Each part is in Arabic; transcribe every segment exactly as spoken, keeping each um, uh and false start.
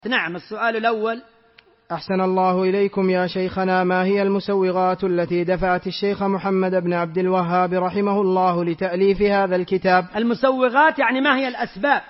نعم. السؤال الأول: أحسن الله إليكم يا شيخنا، ما هي المسوغات التي دفعت الشيخ محمد بن عبد الوهاب رحمه الله لتأليف هذا الكتاب؟ المسوغات يعني ما هي الأسباب،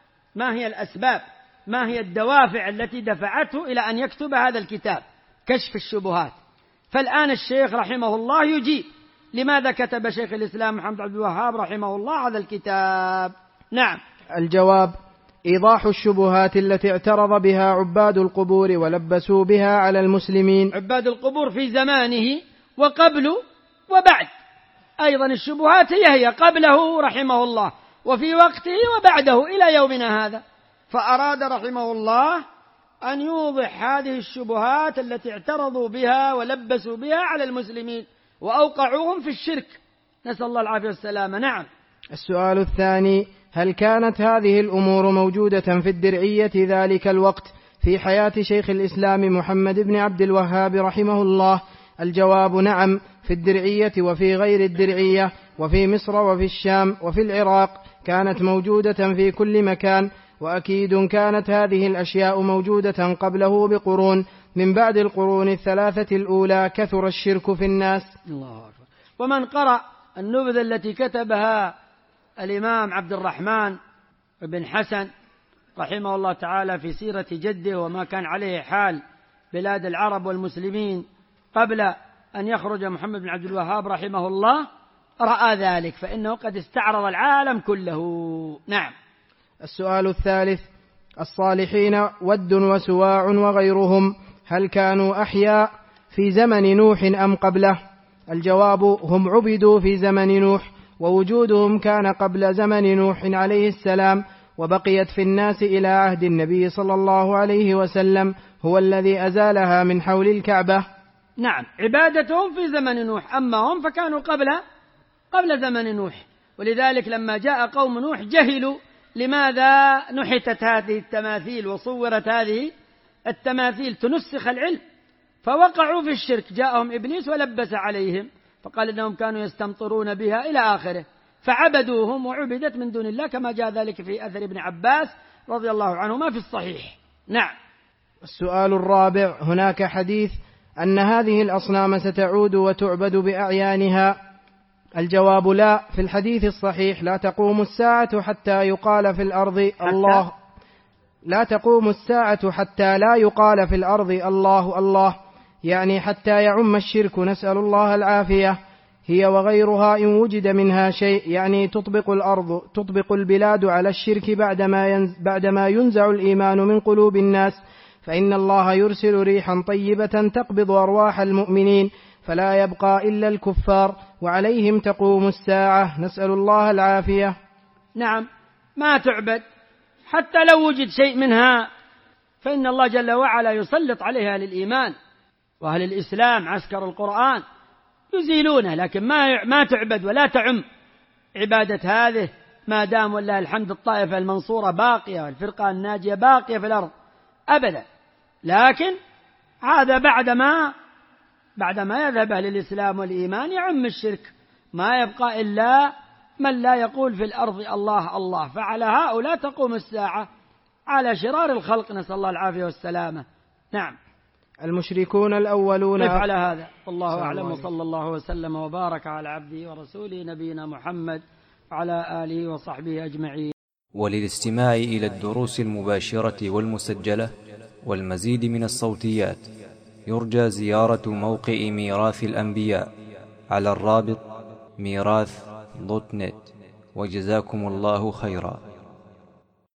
ما هي الأسباب ما هي الدوافع التي دفعته إلى أن يكتب هذا الكتاب، كشف الشبهات. فالآن الشيخ رحمه الله يجيب لماذا كتب شيخ الإسلام محمد بن عبد الوهاب رحمه الله هذا الكتاب. نعم. الجواب: إيضاح الشبهات التي اعترض بها عباد القبور ولبسوا بها على المسلمين. عباد القبور في زمانه وقبل وبعد، أيضا الشبهات هي هي قبله رحمه الله وفي وقته وبعده إلى يومنا هذا. فأراد رحمه الله أن يوضح هذه الشبهات التي اعترضوا بها ولبسوا بها على المسلمين وأوقعوهم في الشرك، نسأل الله العافية والسلامة. نعم. السؤال الثاني: هل كانت هذه الأمور موجودة في الدرعية ذلك الوقت في حياة شيخ الإسلام محمد بن عبد الوهاب رحمه الله؟ الجواب: نعم، في الدرعية وفي غير الدرعية، وفي مصر وفي الشام وفي العراق، كانت موجودة في كل مكان. وأكيد كانت هذه الأشياء موجودة قبله بقرون، من بعد القرون الثلاثة الأولى كثر الشرك في الناس. الله أكبر. ومن قرأ النبذ التي كتبها الإمام عبد الرحمن بن حسن رحمه الله تعالى في سيرة جده وما كان عليه حال بلاد العرب والمسلمين قبل أن يخرج محمد بن عبد الوهاب رحمه الله، رأى ذلك، فإنه قد استعرض العالم كله. نعم. السؤال الثالث: الصالحين ود وسواع وغيرهم هل كانوا أحياء في زمن نوح أم قبله؟ الجواب: هم عبدوا في زمن نوح، ووجودهم كان قبل زمن نوح عليه السلام، وبقيت في الناس إلى عهد النبي صلى الله عليه وسلم، هو الذي أزالها من حول الكعبة. نعم، عبادتهم في زمن نوح، أما هم فكانوا قبل قبل زمن نوح. ولذلك لما جاء قوم نوح جهلوا لماذا نحتت هذه التماثيل وصورت هذه التماثيل تنسخ العلم، فوقعوا في الشرك. جاءهم إبليس ولبس عليهم فقال إنهم كانوا يستمطرون بها إلى آخره، فعبدوهم وعبدت من دون الله، كما جاء ذلك في أثر ابن عباس رضي الله عنهما في الصحيح. نعم. السؤال الرابع: هناك حديث أن هذه الأصنام ستعود وتعبد بأعيانها. الجواب: لا، في الحديث الصحيح لا تقوم الساعة حتى يقال في الأرض الله لا تقوم الساعة حتى لا يقال في الأرض الله الله، يعني حتى يعم الشرك، نسأل الله العافية. هي وغيرها إن وجد منها شيء، يعني تطبق الأرض تطبق البلاد على الشرك بعدما ينز بعدما ينزع الإيمان من قلوب الناس، فإن الله يرسل ريحا طيبة تقبض أرواح المؤمنين فلا يبقى إلا الكفار، وعليهم تقوم الساعة، نسأل الله العافية. نعم، ما تعبد حتى لو وجد شيء منها، فإن الله جل وعلا يسلط عليها للإيمان وأهل الإسلام عسكر القرآن يزيلونه، لكن ما ما تعبد ولا تعم عبادة هذه ما دام والله الحمد الطائفة المنصورة باقية والفرقة الناجية باقية في الأرض أبدا. لكن هذا بعدما بعدما يذهب أهل الإسلام والإيمان يعم الشرك، ما يبقى إلا من لا يقول في الأرض الله الله، فعلى هؤلاء تقوم الساعة، على شرار الخلق، نسأل الله العافية والسلامة. نعم. المشركون الأولون كيف على هذا؟ والله أعلم، وصلى الله وسلم وبارك على عبده ورسوله نبينا محمد وعلى آله وصحبه أجمعين. وللاستماع إلى الدروس المباشرة والمسجلة والمزيد من الصوتيات يرجى زيارة موقع ميراث الأنبياء على الرابط ميراث دوت نت، وجزاكم الله خيرا.